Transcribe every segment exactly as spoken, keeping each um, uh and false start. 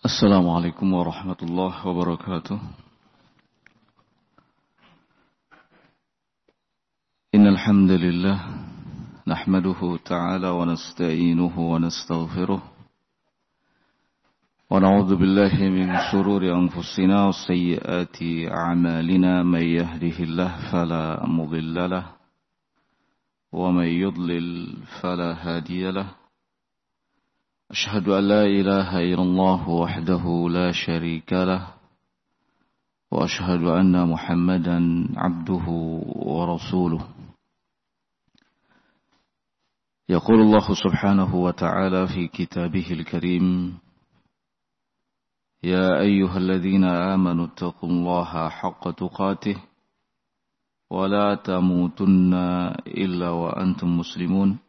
Assalamualaikum warahmatullahi wabarakatuh. Innal hamdalillah nahmaduhu ta'ala wa nasta'inuhu wa nastaghfiruh wa na'udzu billahi min shururi anfusina wa sayyiati a'malina may yahdihillahu fala mudilla lahu wa may yudlil fala hadiya lahu. أشهد أن لا إله إلا الله وحده لا شريك له وأشهد أن محمدا عبده ورسوله. يقول الله سبحانه وتعالى في كتابه الكريم: يا أيها الذين آمنوا اتقوا الله حق تقاته ولا تموتن إلا وأنتم مسلمون.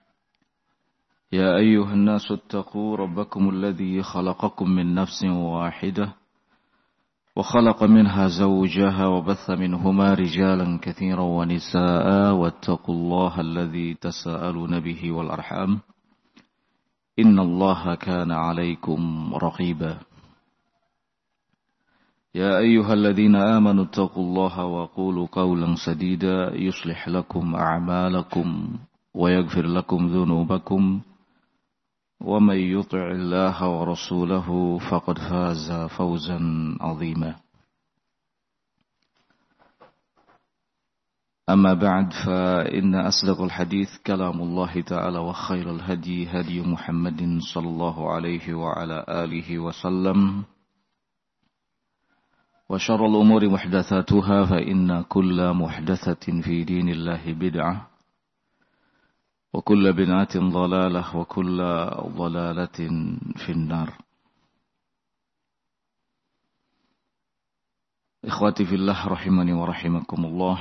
يا أيها الناس اتقوا ربكم الذي خلقكم من نفس واحدة وخلق منها زوجها وبث منهما رجالا كثيرا ونساء واتقوا الله الذي تساءلون به والأرحام إن الله كان عليكم رقيبا. يا أيها الذين آمنوا اتقوا الله وقولوا قولا سديدا يصلح لكم أعمالكم ويغفر لكم ذنوبكم ومن يطع الله ورسوله فقد فاز فوزا عظيما. أما بعد فإن أصدق الحديث كلام الله تعالى وخير الهدي هدي محمد صلى الله عليه وعلى آله وسلم وشر الأمور محدثاتها فإن كل محدثة في دين الله بدعة وكل بدعة ضلالة وكل ضلالة في النار. إخواتي في الله رحمني ورحمكم الله.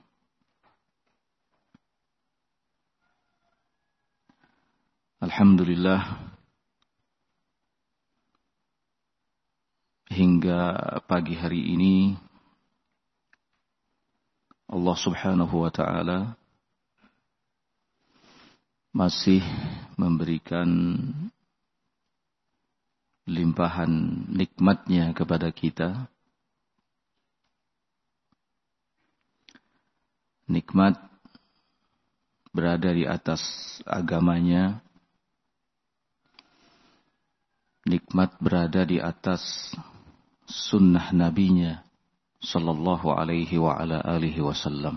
Alhamdulillah, hingga pagi hari ini Allah Subhanahu wa ta'ala masih memberikan limpahan nikmatnya kepada kita. Nikmat berada di atas agamanya. Nikmat berada di atas sunnah nabinya sallallahu alaihi wa ala alihi wasallam.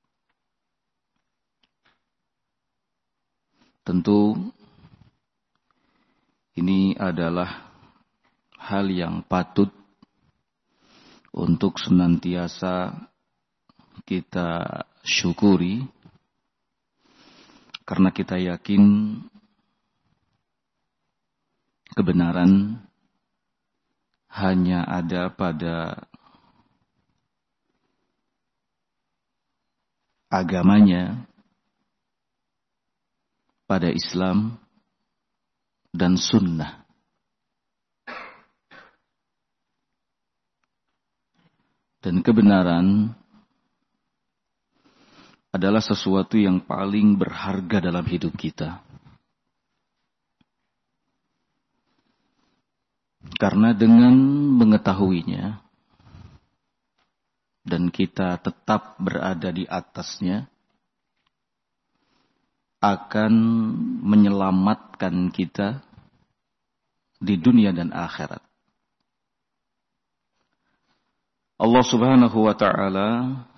Tentu ini adalah hal yang patut untuk senantiasa kita syukuri, karena kita yakin kebenaran hanya ada pada agamanya, pada Islam dan sunnah. Dan kebenaran adalah sesuatu yang paling berharga dalam hidup kita. Karena dengan mengetahuinya dan kita tetap berada di atasnya, akan menyelamatkan kita di dunia dan akhirat. Allah Subhanahu wa ta'ala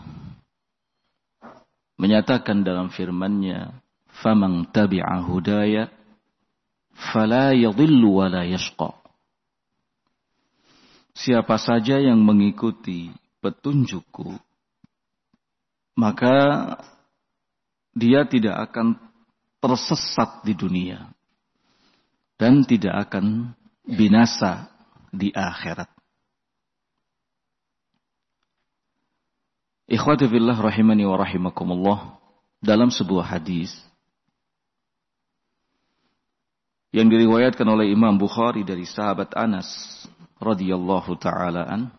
menyatakan dalam firman-Nya, "Faman tabi'a hudaya fala yadhillu wa la yashqa." Siapa saja yang mengikuti petunjukku, maka dia tidak akan tersesat di dunia dan tidak akan binasa di akhirat. Ikhwati fillah rahimani wa rahimakumullah, dalam sebuah hadis yang diriwayatkan oleh Imam Bukhari dari sahabat Anas radhiyallahu taala an,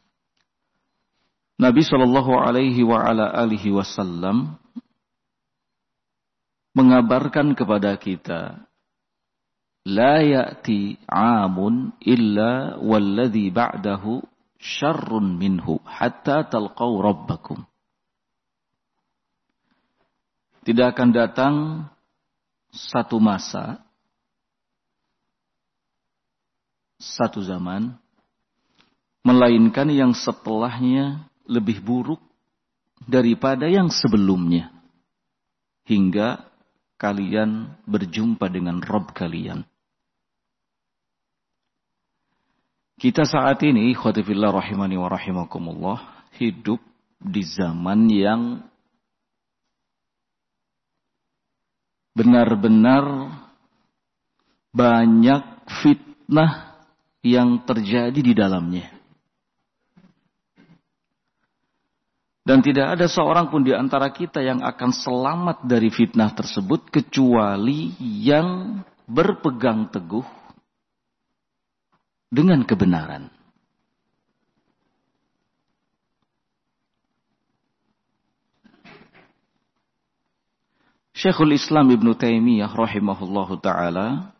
Nabi sallallahu alaihi wa ala alihi wasallam mengabarkan kepada kita la ya'ti 'amun illa walladhi ba'dahu syarrun minhu hatta talqaw rabbakum. Tidak akan datang satu masa, satu zaman, melainkan yang setelahnya lebih buruk daripada yang sebelumnya, hingga kalian berjumpa dengan Rabb kalian. Kita saat ini, ikhwati fillah rahimani wa rahimakumullah, hidup di zaman yang benar-benar banyak fitnah yang terjadi di dalamnya. Dan tidak ada seorang pun di antara kita yang akan selamat dari fitnah tersebut kecuali yang berpegang teguh dengan kebenaran. Syekhul Islam Ibnu Taimiyah rahimahullahu ta'ala,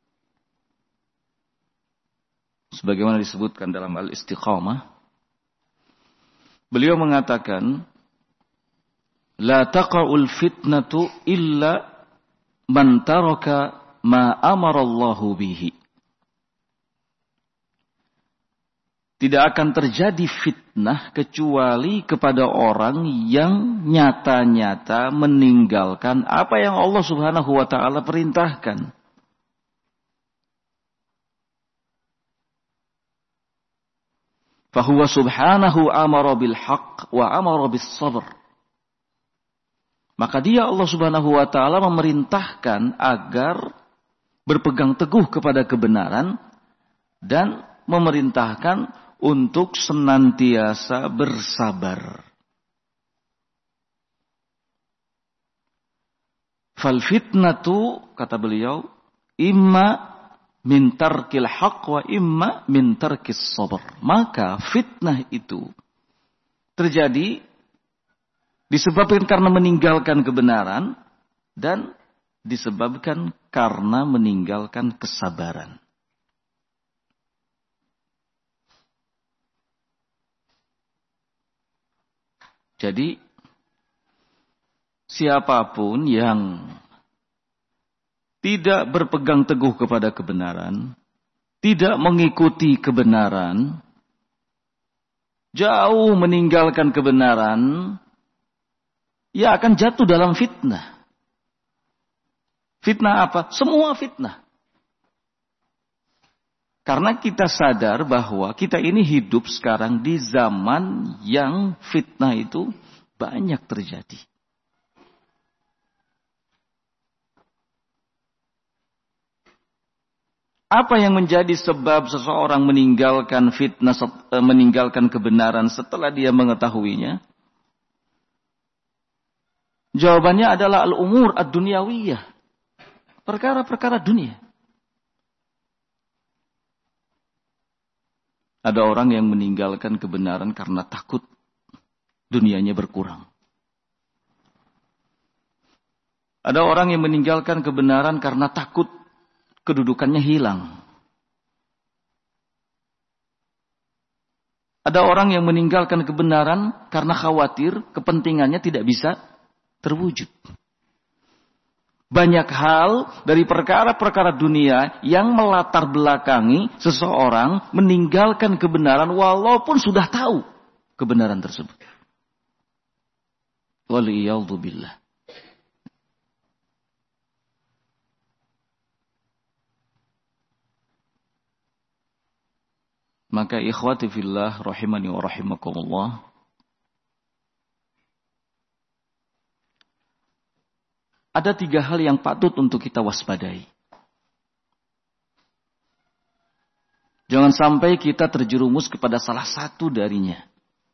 sebagaimana disebutkan dalam Al-Istiqamah, beliau mengatakan, la taqa'ul fitnatu illa man taraka ma amarallahu bihi. Tidak akan terjadi fitnah kecuali kepada orang yang nyata-nyata meninggalkan apa yang Allah Subhanahu wa ta'ala perintahkan. Fahuwa subhanahu amara bil haqq wa amara bis sabr. Maka dia Allah Subhanahu wa ta'ala memerintahkan agar berpegang teguh kepada kebenaran dan memerintahkan untuk senantiasa bersabar. Fal fitnatu, kata beliau, imma min tarkil haqq wa imma min tarkis sabr. Maka fitnah itu terjadi disebabkan karena meninggalkan kebenaran dan disebabkan karena meninggalkan kesabaran. Jadi siapapun yang tidak berpegang teguh kepada kebenaran, tidak mengikuti kebenaran, jauh meninggalkan kebenaran, ia akan jatuh dalam fitnah. Fitnah apa? Semua fitnah. Karena kita sadar bahwa kita ini hidup sekarang di zaman yang fitnah itu banyak terjadi. Apa yang menjadi sebab seseorang meninggalkan fitnah, meninggalkan kebenaran setelah dia mengetahuinya? Jawabannya adalah al-umur ad-dunyawiyah. Perkara-perkara dunia. Ada orang yang meninggalkan kebenaran karena takut dunianya berkurang. Ada orang yang meninggalkan kebenaran karena takut kedudukannya hilang. Ada orang yang meninggalkan kebenaran karena khawatir kepentingannya tidak bisa terwujud. Banyak hal dari perkara-perkara dunia yang melatar belakangi seseorang meninggalkan kebenaran walaupun sudah tahu kebenaran tersebut. Waliyadzubillah. Maka ikhwati fillah rahimani wa rahimakumullah, ada tiga hal yang patut untuk kita waspadai. Jangan sampai kita terjerumus kepada salah satu darinya.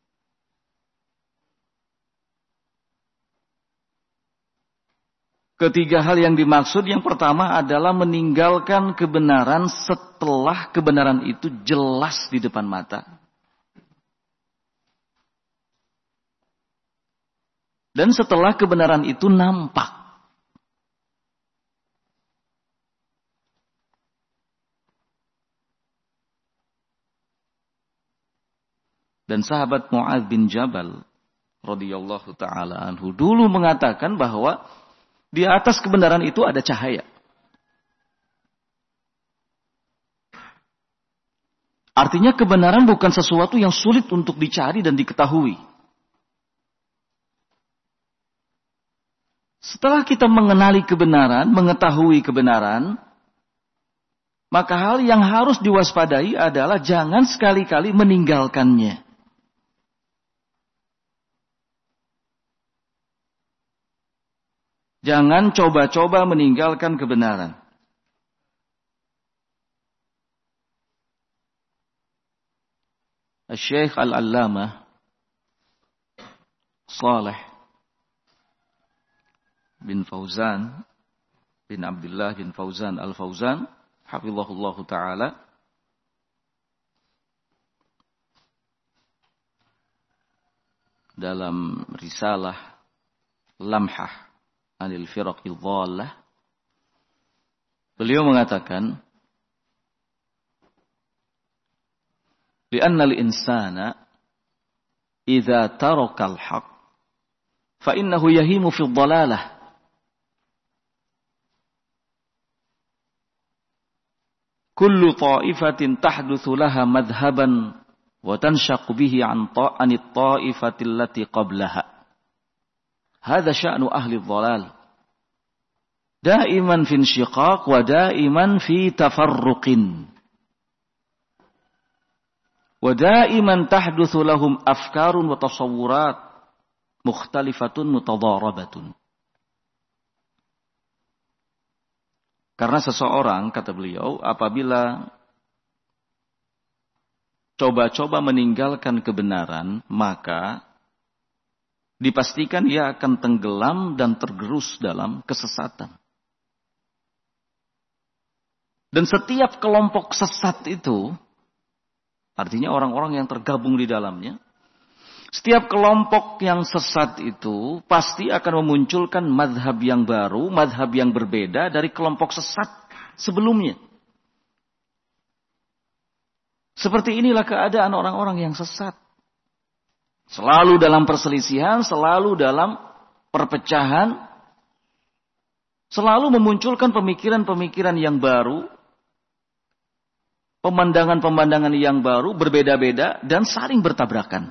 Ketiga hal yang dimaksud, yang pertama adalah meninggalkan kebenaran setelah kebenaran itu jelas di depan mata. Dan setelah kebenaran itu nampak. Dan sahabat Mu'adz bin Jabal radhiyallahu taala anhu dulu mengatakan bahwa di atas kebenaran itu ada cahaya. Artinya kebenaran bukan sesuatu yang sulit untuk dicari dan diketahui. Setelah kita mengenali kebenaran, mengetahui kebenaran, maka hal yang harus diwaspadai adalah jangan sekali-kali meninggalkannya. Jangan coba-coba meninggalkan kebenaran. Syekh Al-Allamah Saleh bin Fauzan bin Abdullah bin Fauzan Al-Fauzan hafizahullahu taala dalam risalah Lamhah Anil Firaqil Dhallah, beliau mengatakan, "Li'anna al-insana idza taraka al-haqq fa innahu yahimu fi dhalalah." Kullu ta'ifatin tahdutsu laha madhhaban wa tanshaqu bihi an ta'anit ta'ifati allati qablaha. Hadha sya'nu ahli dhalal. Daiman fi insyiqaq wa daiman fi tafarruqin. Wa daiman tahdutsu lahum afkarun wa tasawwurat mukhtalifatun mutadarabatun. Karena seseorang, kata beliau, apabila coba-coba meninggalkan kebenaran, maka dipastikan ia akan tenggelam dan tergerus dalam kesesatan. Dan setiap kelompok sesat itu, artinya orang-orang yang tergabung di dalamnya, setiap kelompok yang sesat itu pasti akan memunculkan madhab yang baru, madhab yang berbeda dari kelompok sesat sebelumnya. Seperti inilah keadaan orang-orang yang sesat. Selalu dalam perselisihan, selalu dalam perpecahan, selalu memunculkan pemikiran-pemikiran yang baru, pemandangan-pemandangan yang baru, berbeda-beda, dan saling bertabrakan.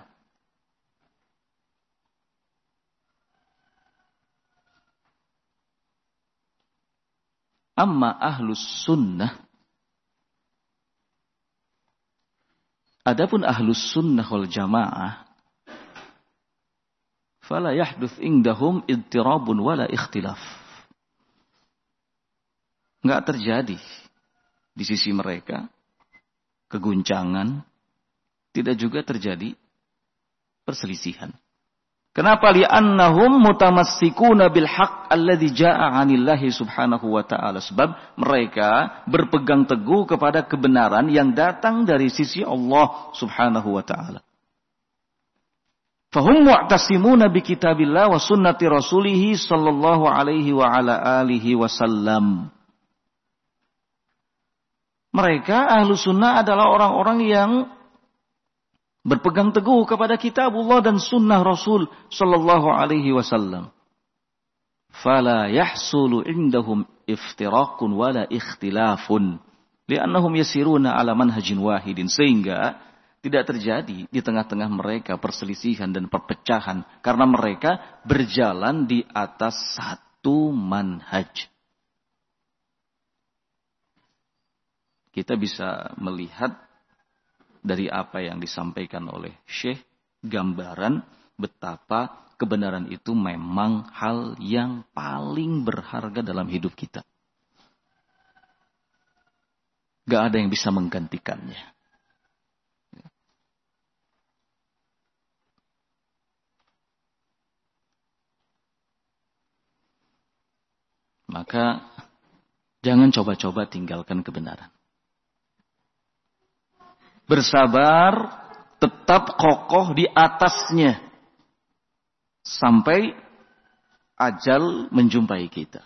Amma ahlus sunnah, adapun ahlus sunnah wal jamaah, fala yahduth indahum idtirabun wala ikhtilaf. Enggak terjadi di sisi mereka keguncangan, tidak juga terjadi perselisihan. Kenapa? Li'annahum mutamassikuna bil haqq alladzi jaa'a 'anillahi subhanahu wa ta'ala. Sebab mereka berpegang teguh kepada kebenaran yang datang dari sisi Allah subhanahu wa ta'ala. Fahum mu'tasimuna bi kitabillah wa sunnati rasulih sallallahu alaihi wa ala alihi wasallam. Mereka ahlu sunnah adalah orang-orang yang berpegang teguh kepada kitabullah dan sunnah Rasul sallallahu alaihi wasallam. Fala yahsulu indahum iftiraqun wala ikhtilafun li'annahum yasiruna ala manhajin wahidin, sehingga tidak terjadi di tengah-tengah mereka perselisihan dan perpecahan karena mereka berjalan di atas satu manhaj. Kita bisa melihat dari apa yang disampaikan oleh Syekh, gambaran betapa kebenaran itu memang hal yang paling berharga dalam hidup kita. Gak ada yang bisa menggantikannya. Maka jangan coba-coba tinggalkan kebenaran. Bersabar, tetap kokoh di atasnya sampai ajal menjumpai kita.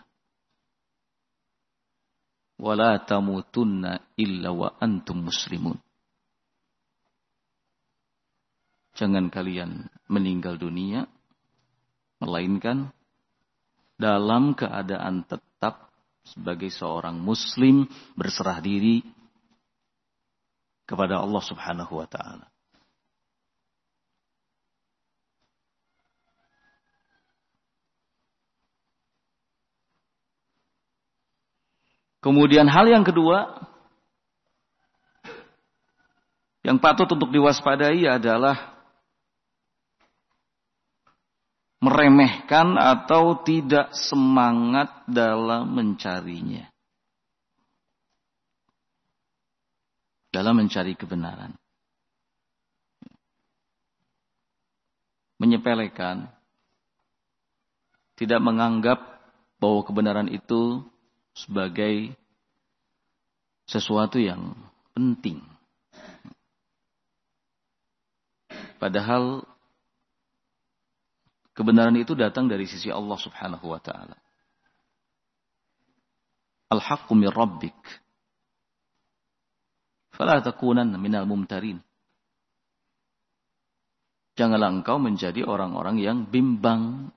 Wala tamutunna illa wa antum muslimun. jangan kalian meninggal dunia, melainkan dalam keadaan tetap sebagai seorang muslim berserah diri kepada Allah Subhanahu wa taala. Kemudian hal yang kedua yang patut untuk diwaspadai adalah meremehkan atau tidak semangat dalam mencarinya. Dalam mencari kebenaran. Menyepelekan. Tidak menganggap bahwa kebenaran itu sebagai sesuatu yang penting. Padahal kebenaran itu datang dari sisi Allah Subhanahu wa taala. Al-haqqu min rabbik. Fala takunanna minal mumtarin. Janganlah engkau menjadi orang-orang yang bimbang.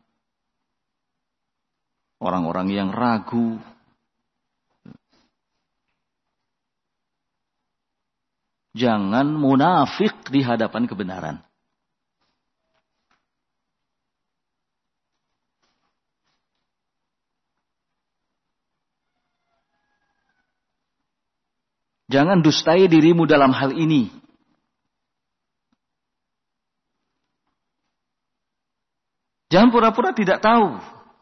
Orang-orang yang ragu. Jangan munafik di hadapan kebenaran. Jangan dustai dirimu dalam hal ini. Jangan pura-pura tidak tahu.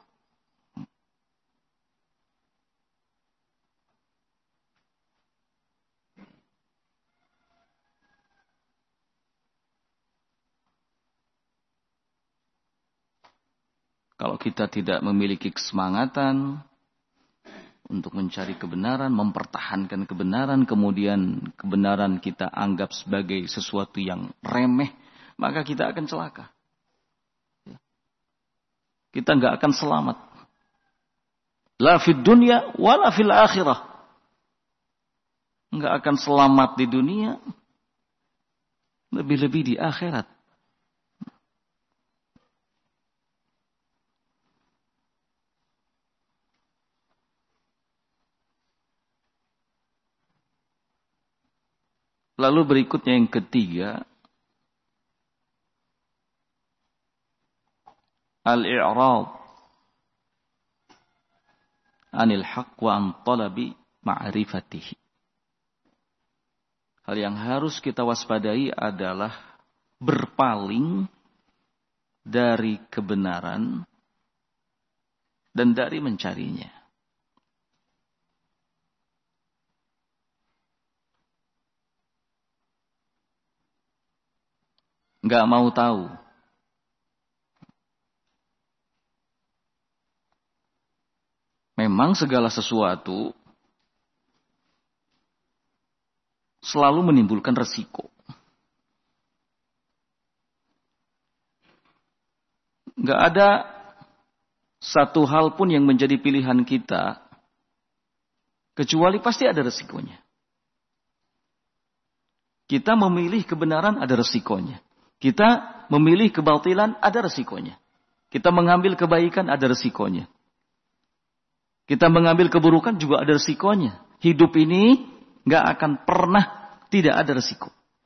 Kalau kita tidak memiliki kesemangatan untuk mencari kebenaran, mempertahankan kebenaran, kemudian kebenaran kita anggap sebagai sesuatu yang remeh, maka kita akan celaka. Kita nggak akan selamat. La fid dunya wala fil akhirah. Nggak akan selamat di dunia, lebih-lebih di akhirat. Lalu berikutnya yang ketiga, al-i'rad anil haqq wa an talabi ma'rifatihi. Hal yang harus kita waspadai adalah berpaling dari kebenaran dan dari mencarinya. Nggak mau tahu. Memang segala sesuatu selalu menimbulkan resiko. Nggak ada satu hal pun yang menjadi pilihan kita, kecuali pasti ada resikonya. Kita memilih kebenaran ada resikonya. Kita memilih kebatilan, ada resikonya. Kita mengambil kebaikan, ada resikonya. Kita mengambil keburukan, juga ada resikonya. Hidup ini nggak akan pernah tidak ada resiko.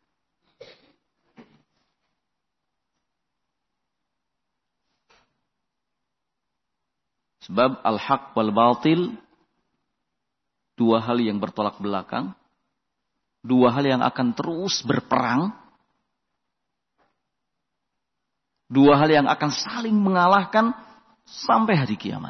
Sebab al-haq wal batil, dua hal yang bertolak belakang, dua hal yang akan terus berperang, dua hal yang akan saling mengalahkan sampai hari kiamat.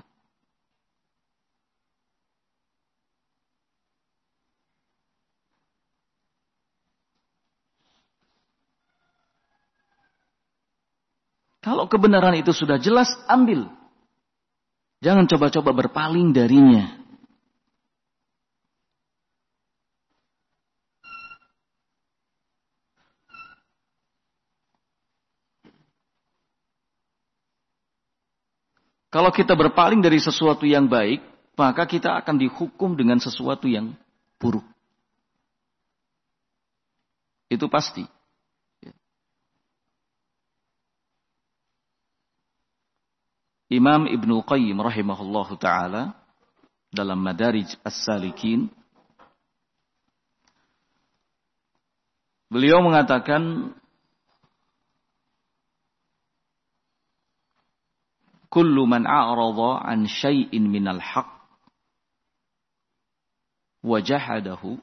Kalau kebenaran itu sudah jelas, ambil. Jangan coba-coba berpaling darinya. Kalau kita berpaling dari sesuatu yang baik, maka kita akan dihukum dengan sesuatu yang buruk. Itu pasti. Al-Imam Ibnu Qayyim rahimahullahu ta'ala dalam Madarij As-Salikin, beliau mengatakan, kullu man a'rada an syai'in minal haqq wa jahadahu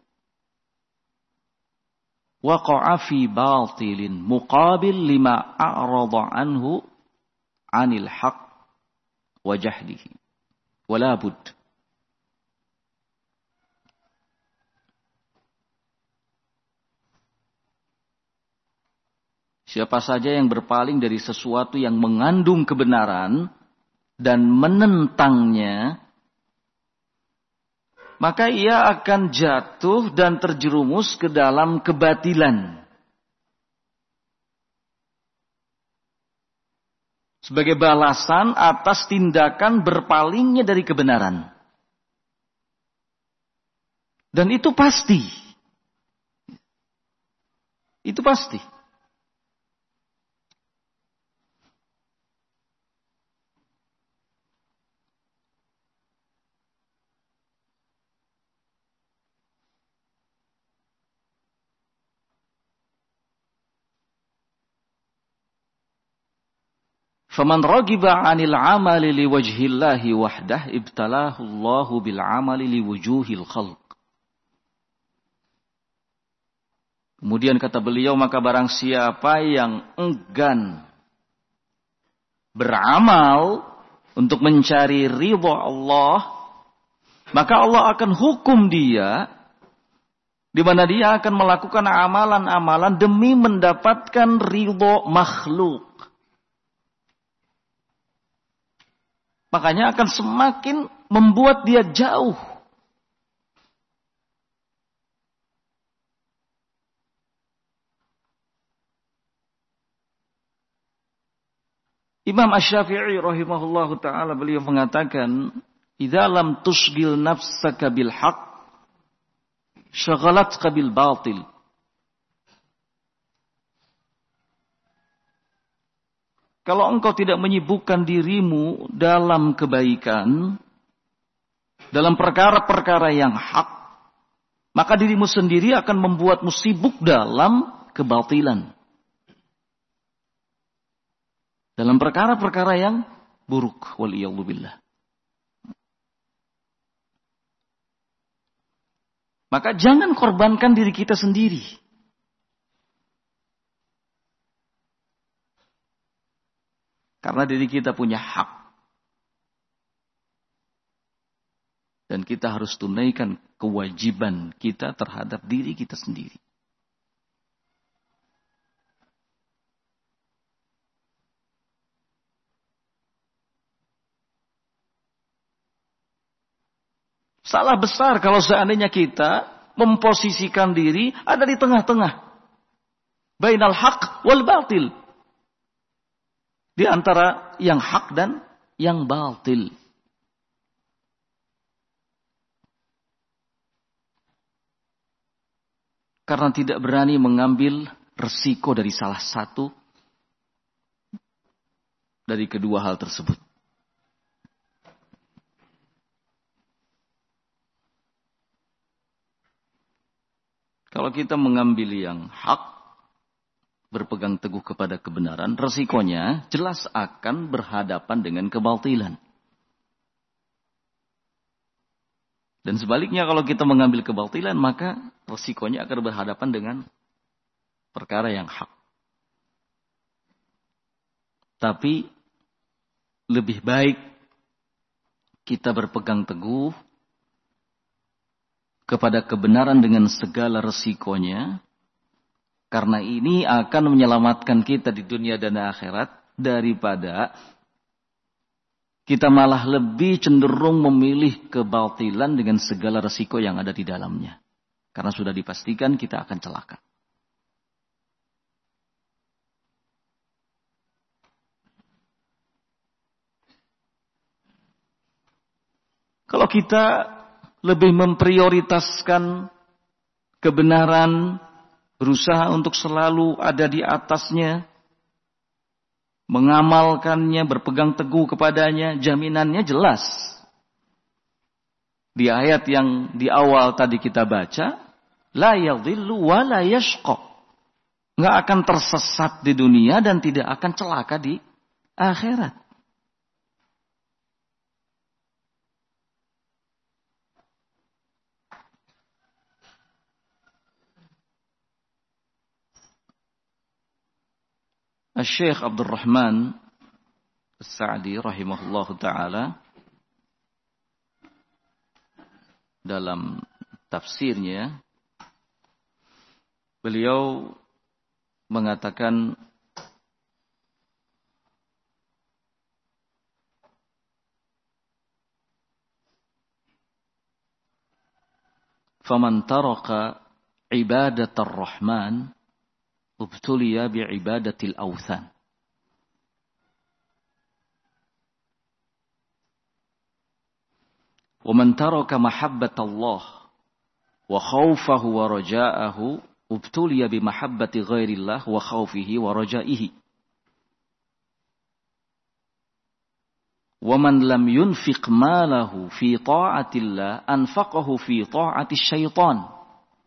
waqa'a fi batilin muqabil lima a'rada anhu 'anil haqq wa jahdihi wala bud. Siapa saja yang berpaling dari sesuatu yang mengandung kebenaran dan menentangnya, maka ia akan jatuh dan terjerumus ke dalam kebatilan. Sebagai balasan atas tindakan berpalingnya dari kebenaran. Dan itu pasti. Itu pasti. Faman ragiba 'anil 'amali liwajhillahi wahdah ibtalahu Allahu bil 'amali liwujuhil khalq. Kemudian kata beliau, maka barang siapa yang enggan beramal untuk mencari ridha Allah, maka Allah akan hukum dia, di mana dia akan melakukan amalan-amalan demi mendapatkan ridha makhluk. Makanya akan semakin membuat dia jauh. Imam Asy-Syafi'i rahimahullahu ta'ala beliau mengatakan, idza lam tusghil nafsaka bil haqq syagalatka bil batil. Kalau engkau tidak menyibukkan dirimu dalam kebaikan, dalam perkara-perkara yang hak, maka dirimu sendiri akan membuatmu sibuk dalam kebatilan. Dalam perkara-perkara yang buruk. Waliyadzubillah. Maka jangan korbankan diri kita sendiri. Karena diri kita punya hak. Dan kita harus tunaikan kewajiban kita terhadap diri kita sendiri. Salah besar kalau seandainya kita memposisikan diri ada di tengah-tengah. Bainal haq wal batil. Di antara yang hak dan yang batil. Karena tidak berani mengambil resiko dari salah satu dari kedua hal tersebut. Kalau kita mengambil yang hak, berpegang teguh kepada kebenaran, resikonya jelas akan berhadapan dengan kebatilan. Dan sebaliknya kalau kita mengambil kebatilan, maka resikonya akan berhadapan dengan perkara yang hak. Tapi lebih baik kita berpegang teguh kepada kebenaran dengan segala resikonya, karena ini akan menyelamatkan kita di dunia dan akhirat daripada kita malah lebih cenderung memilih kebatilan dengan segala resiko yang ada di dalamnya. Karena sudah dipastikan kita akan celaka. Kalau kita lebih memprioritaskan kebenaran, berusaha untuk selalu ada di atasnya, mengamalkannya, berpegang teguh kepadanya, jaminannya jelas. Di ayat yang di awal tadi kita baca, la yadhillu wa la yashqa. Enggak akan tersesat di dunia dan tidak akan celaka di akhirat. Syekh Abdul Rahman As-Sa'di rahimahullahu taala dalam tafsirnya beliau mengatakan faman taraka ibadatar rahman ubtuliya bi'ibadatil awthan. Wa man taraka mahabbatallah wa khawfahu wa raja'ahu ubtuliya bi mahabbati ghairillah wa khawfihi wa raja'ihi. Wa man lam yunfiq malahu fi ta'atillah anfaqahu fi ta'ati syaitan.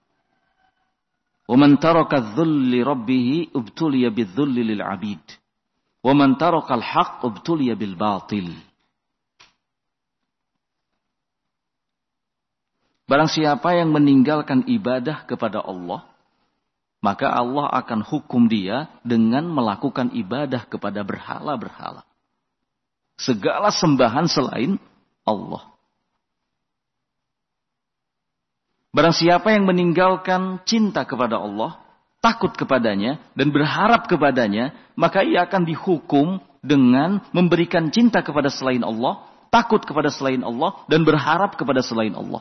Wa man taraka adh-dhull li rabbih ubtuliya bidh-dhulli lil 'abid. Wa man taraka al-haqq ubtuliya bil batil. Barang siapa yang meninggalkan ibadah kepada Allah, maka Allah akan hukum dia dengan melakukan ibadah kepada berhala-berhala. Segala sembahan selain Allah. Barang siapa yang meninggalkan cinta kepada Allah, takut kepadanya, dan berharap kepadanya, maka ia akan dihukum dengan memberikan cinta kepada selain Allah, takut kepada selain Allah, dan berharap kepada selain Allah.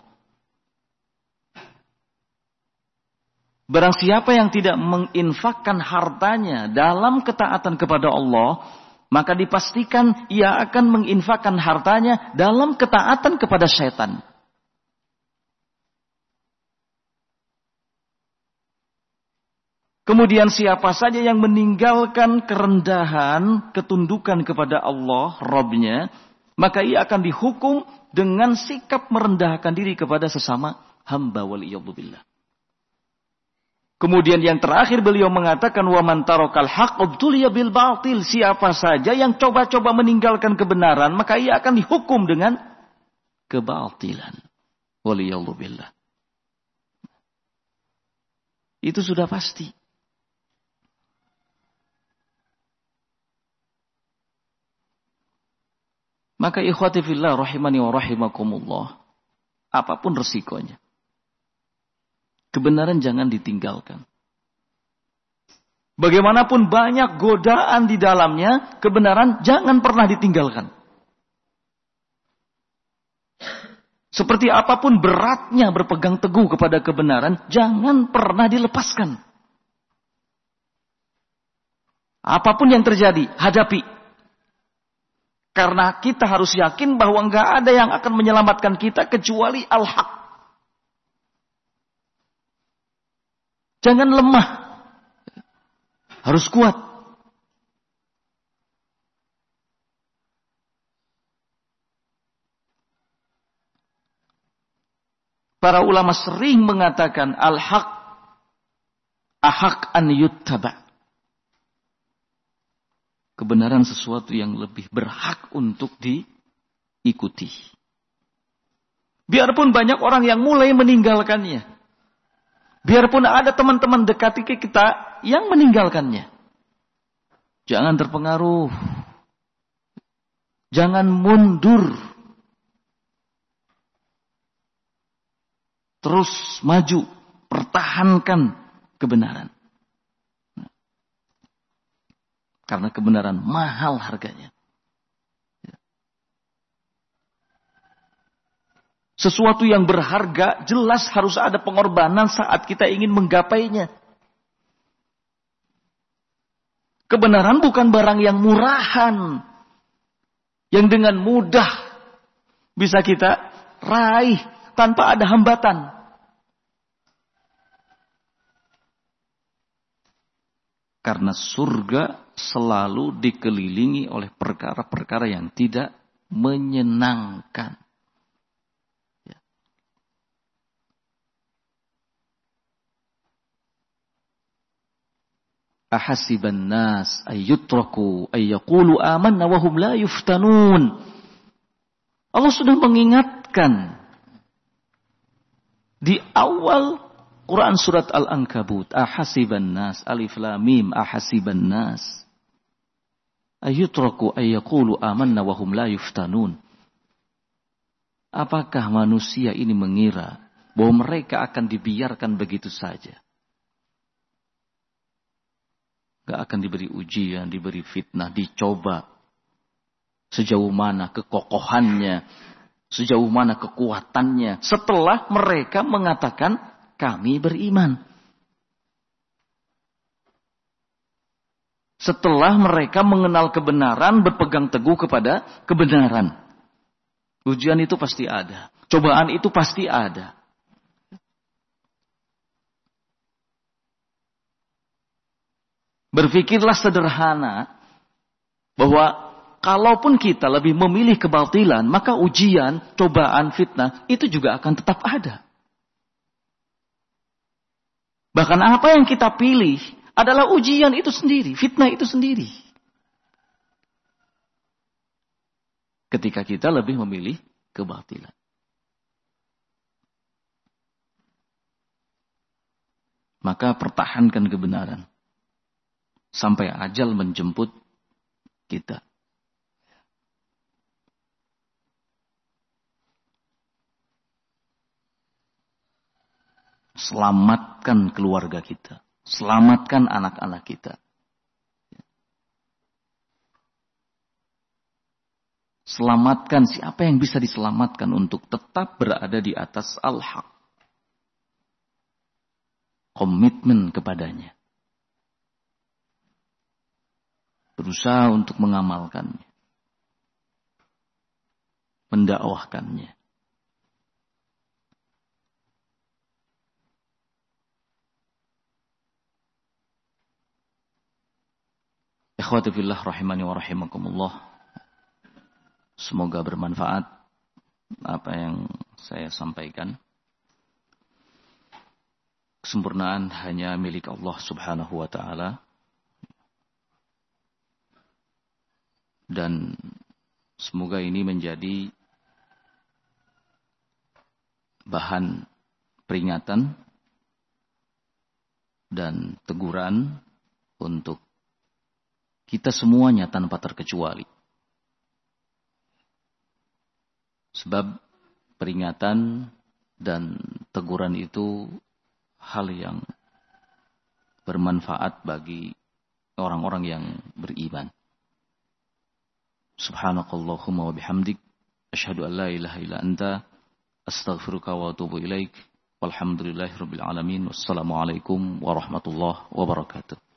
Barang siapa yang tidak menginfakkan hartanya dalam ketaatan kepada Allah, maka dipastikan ia akan menginfakkan hartanya dalam ketaatan kepada syaitan. Kemudian siapa saja yang meninggalkan kerendahan, ketundukan kepada Allah, Rabb-nya, maka ia akan dihukum dengan sikap merendahkan diri kepada sesama hamba waliyadzubillah. Kemudian yang terakhir beliau mengatakan wa man tarakal haqq ubtuliya bil batil. Siapa saja yang coba-coba meninggalkan kebenaran, maka ia akan dihukum dengan kebatilan. Waliyadzubillah. Itu sudah pasti. Maka ikhwati fillah rahimani wa rahimakumullah, apapun resikonya, kebenaran jangan ditinggalkan. Bagaimanapun banyak godaan di dalamnya, kebenaran jangan pernah ditinggalkan. Seperti apapun beratnya berpegang teguh kepada kebenaran, jangan pernah dilepaskan. Apapun yang terjadi, hadapi. Karena kita harus yakin bahwa enggak ada yang akan menyelamatkan kita kecuali al-haq. Jangan lemah. Harus kuat. Para ulama sering mengatakan al-haq ahaq an yuttaba. Kebenaran sesuatu yang lebih berhak untuk diikuti. Biarpun banyak orang yang mulai meninggalkannya. Biarpun ada teman-teman dekati kita yang meninggalkannya. Jangan terpengaruh. Jangan mundur. Terus maju. Pertahankan kebenaran. Karena kebenaran mahal harganya. Sesuatu yang berharga jelas harus ada pengorbanan saat kita ingin menggapainya. Kebenaran bukan barang yang murahan. Yang dengan mudah bisa kita raih tanpa ada hambatan. Karena surga selalu dikelilingi oleh perkara-perkara yang tidak menyenangkan. Ya. Ahasiban nas ayyutraku ayyaqulu amanna wa hum la yuftanun. Allah sudah mengingatkan di awal Quran surat Al-Ankabut, ahasiban nas, alif lam mim, ahasiban nas ayyutraku ayyaqulu amanna wa hum la yuftanun. Apakah manusia ini mengira bahwa mereka akan dibiarkan begitu saja? Gak akan diberi ujian, diberi fitnah, dicoba sejauh mana kekokohannya, sejauh mana kekuatannya setelah mereka mengatakan kami beriman. Setelah mereka mengenal kebenaran, berpegang teguh kepada kebenaran. Ujian itu pasti ada. Cobaan itu pasti ada. Berpikirlah sederhana bahwa kalaupun kita lebih memilih kebatilan, maka ujian, cobaan, fitnah itu juga akan tetap ada. Bahkan apa yang kita pilih adalah ujian itu sendiri, fitnah itu sendiri. Ketika kita lebih memilih kebatilan. Maka pertahankan kebenaran. Sampai ajal menjemput kita. Selamatkan keluarga kita. Selamatkan anak-anak kita. Selamatkan siapa yang bisa diselamatkan untuk tetap berada di atas al-haq. Komitmen kepadanya. Berusaha untuk mengamalkannya. Mendakwahkannya. Ikhwati fillah rahimani wa rahimakumullah. Semoga bermanfaat apa yang saya sampaikan. Kesempurnaan hanya milik Allah Subhanahu wa taala. Dan semoga ini menjadi bahan peringatan dan teguran untuk kita semuanya tanpa terkecuali. Sebab peringatan dan teguran itu hal yang bermanfaat bagi orang-orang yang beriman. Subhanakallahumma wa bihamdik. Asyhadu an la ilaha illa anta. Astaghfiruka wa atubu ilaik. Walhamdulillahi rabbil alamin. Wassalamualaikum warahmatullahi wabarakatuh.